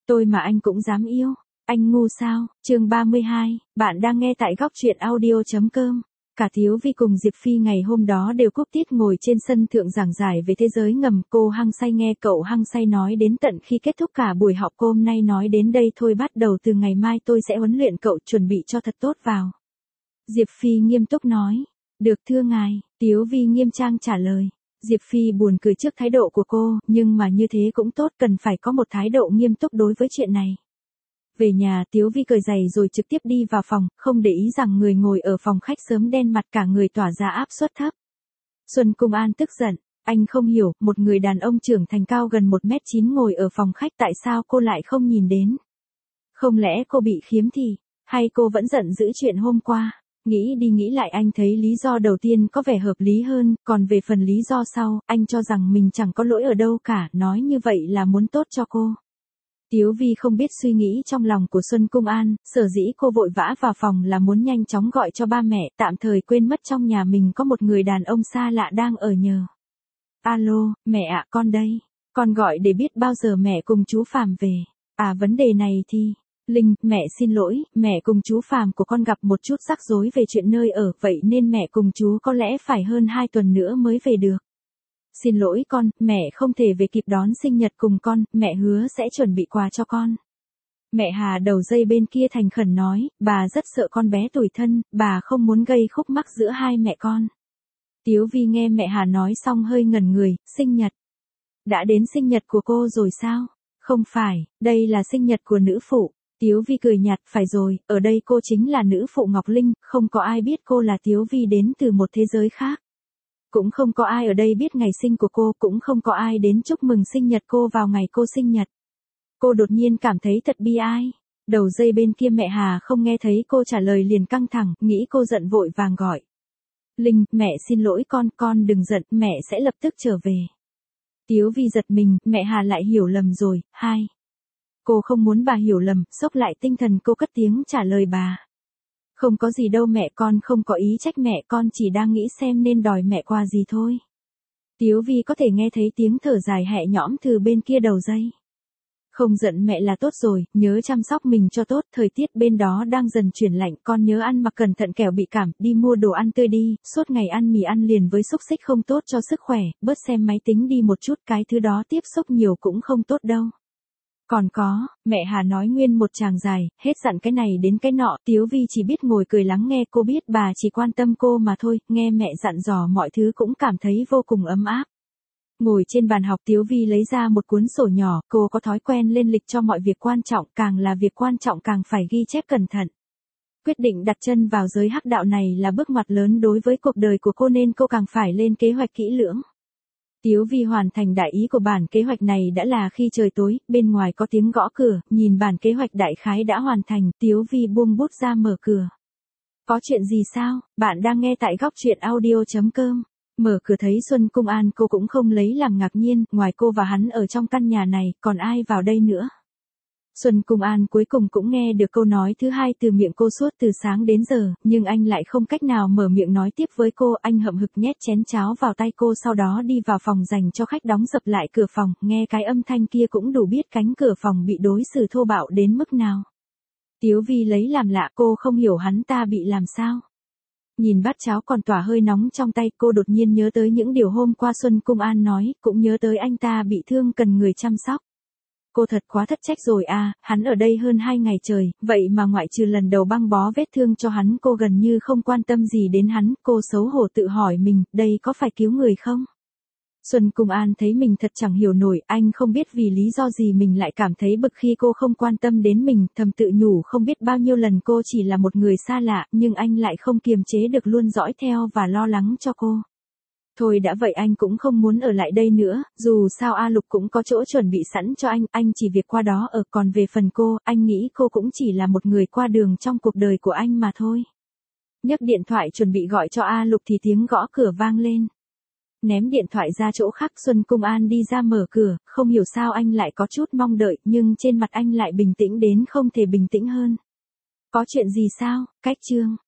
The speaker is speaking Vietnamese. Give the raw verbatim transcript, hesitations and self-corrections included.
Tôi mà anh cũng dám yêu, anh ngu sao? Chương ba mươi hai, bạn đang nghe tại góc truyện audio.com. Cả Tiếu Vi cùng Diệp Phi ngày hôm đó đều cúp tiết ngồi trên sân thượng giảng giải về thế giới ngầm. Cô hăng say nghe cậu hăng say nói đến tận khi kết thúc cả buổi học. Cô hôm nay nói đến đây thôi, bắt đầu từ ngày mai tôi sẽ huấn luyện cậu chuẩn bị cho thật tốt vào. Diệp Phi nghiêm túc nói. Được thưa ngài, Tiếu Vi nghiêm trang trả lời. Diệp Phi buồn cười trước thái độ của cô, nhưng mà như thế cũng tốt, cần phải có một thái độ nghiêm túc đối với chuyện này. Về nhà, Tiếu Vi cởi giày rồi trực tiếp đi vào phòng, không để ý rằng người ngồi ở phòng khách sớm đen mặt, cả người tỏa ra áp suất thấp. Xuân Cung An tức giận, anh không hiểu, một người đàn ông trưởng thành cao gần một mét chín ngồi ở phòng khách, tại sao cô lại không nhìn đến? Không lẽ cô bị khiếm thị, hay cô vẫn giận dữ chuyện hôm qua? Nghĩ đi nghĩ lại, anh thấy lý do đầu tiên có vẻ hợp lý hơn, còn về phần lý do sau, anh cho rằng mình chẳng có lỗi ở đâu cả, nói như vậy là muốn tốt cho cô. Tiếu Vi không biết suy nghĩ trong lòng của Xuân Cung An, sở dĩ cô vội vã vào phòng là muốn nhanh chóng gọi cho ba mẹ, tạm thời quên mất trong nhà mình có một người đàn ông xa lạ đang ở nhờ. Alo, mẹ ạ, con đây. Con gọi để biết bao giờ mẹ cùng chú Phàm về. À, vấn đề này thì... Linh, mẹ xin lỗi, mẹ cùng chú Phàm của con gặp một chút rắc rối về chuyện nơi ở, vậy nên mẹ cùng chú có lẽ phải hơn hai tuần nữa mới về được. Xin lỗi con, mẹ không thể về kịp đón sinh nhật cùng con, mẹ hứa sẽ chuẩn bị quà cho con. Mẹ Hà đầu dây bên kia thành khẩn nói, bà rất sợ con bé tủi thân, bà không muốn gây khúc mắc giữa hai mẹ con. Tiếu Vi nghe mẹ Hà nói xong hơi ngẩn người, sinh nhật. Đã đến sinh nhật của cô rồi sao? Không phải, đây là sinh nhật của nữ phụ. Tiếu Vi cười nhạt, phải rồi, ở đây cô chính là nữ phụ Ngọc Linh, không có ai biết cô là Tiếu Vi đến từ một thế giới khác. Cũng không có ai ở đây biết ngày sinh của cô, cũng không có ai đến chúc mừng sinh nhật cô vào ngày cô sinh nhật. Cô đột nhiên cảm thấy thật bi ai. Đầu dây bên kia mẹ Hà không nghe thấy cô trả lời liền căng thẳng, nghĩ cô giận vội vàng gọi. Linh, mẹ xin lỗi con, con đừng giận, mẹ sẽ lập tức trở về. Tiếu Vi giật mình, mẹ Hà lại hiểu lầm rồi, hai. Cô không muốn bà hiểu lầm, xốc lại tinh thần cô cất tiếng trả lời bà. Không có gì đâu mẹ, con không có ý trách mẹ, con chỉ đang nghĩ xem nên đòi mẹ quà gì thôi. Tiếu Vi có thể nghe thấy tiếng thở dài nhẹ nhõm từ bên kia đầu dây. Không giận mẹ là tốt rồi, nhớ chăm sóc mình cho tốt, thời tiết bên đó đang dần chuyển lạnh, con nhớ ăn mặc cẩn thận kẻo bị cảm, đi mua đồ ăn tươi đi, suốt ngày ăn mì ăn liền với xúc xích không tốt cho sức khỏe, bớt xem máy tính đi một chút, cái thứ đó tiếp xúc nhiều cũng không tốt đâu. Còn có, mẹ Hà nói nguyên một tràng dài, hết dặn cái này đến cái nọ, Tiếu Vi chỉ biết ngồi cười lắng nghe, cô biết bà chỉ quan tâm cô mà thôi, nghe mẹ dặn dò mọi thứ cũng cảm thấy vô cùng ấm áp. Ngồi trên bàn học, Tiếu Vi lấy ra một cuốn sổ nhỏ, cô có thói quen lên lịch cho mọi việc quan trọng, càng là việc quan trọng càng phải ghi chép cẩn thận. Quyết định đặt chân vào giới hắc đạo này là bước ngoặt lớn đối với cuộc đời của cô nên cô càng phải lên kế hoạch kỹ lưỡng. Tiếu Vi hoàn thành đại ý của bản kế hoạch này đã là khi trời tối, bên ngoài có tiếng gõ cửa, nhìn bản kế hoạch đại khái đã hoàn thành, Tiếu Vi buông bút ra mở cửa. Có chuyện gì sao? Bạn đang nghe tại góc truyện audio.com. Mở cửa thấy Xuân Cung An, cô cũng không lấy làm ngạc nhiên, ngoài cô và hắn ở trong căn nhà này, còn ai vào đây nữa? Xuân Cung An cuối cùng cũng nghe được câu nói thứ hai từ miệng cô suốt từ sáng đến giờ, nhưng anh lại không cách nào mở miệng nói tiếp với cô, anh hậm hực nhét chén cháo vào tay cô sau đó đi vào phòng dành cho khách, đóng dập lại cửa phòng, nghe cái âm thanh kia cũng đủ biết cánh cửa phòng bị đối xử thô bạo đến mức nào. Tiếu Vi lấy làm lạ, cô không hiểu hắn ta bị làm sao. Nhìn bát cháo còn tỏa hơi nóng trong tay, cô đột nhiên nhớ tới những điều hôm qua Xuân Cung An nói, cũng nhớ tới anh ta bị thương cần người chăm sóc. Cô thật quá thất trách rồi à, hắn ở đây hơn hai ngày trời, vậy mà ngoại trừ lần đầu băng bó vết thương cho hắn cô gần như không quan tâm gì đến hắn, cô xấu hổ tự hỏi mình, đây có phải cứu người không? Xuân Cung An thấy mình thật chẳng hiểu nổi, anh không biết vì lý do gì mình lại cảm thấy bực khi cô không quan tâm đến mình, thầm tự nhủ không biết bao nhiêu lần cô chỉ là một người xa lạ, nhưng anh lại không kiềm chế được luôn dõi theo và lo lắng cho cô. Thôi đã vậy anh cũng không muốn ở lại đây nữa, dù sao A Lục cũng có chỗ chuẩn bị sẵn cho anh, anh chỉ việc qua đó ở, còn về phần cô, anh nghĩ cô cũng chỉ là một người qua đường trong cuộc đời của anh mà thôi. Nhấc điện thoại chuẩn bị gọi cho A Lục thì tiếng gõ cửa vang lên. Ném điện thoại ra chỗ khác, Xuân Cung An đi ra mở cửa, không hiểu sao anh lại có chút mong đợi, nhưng trên mặt anh lại bình tĩnh đến không thể bình tĩnh hơn. Có chuyện gì sao? Cách chương.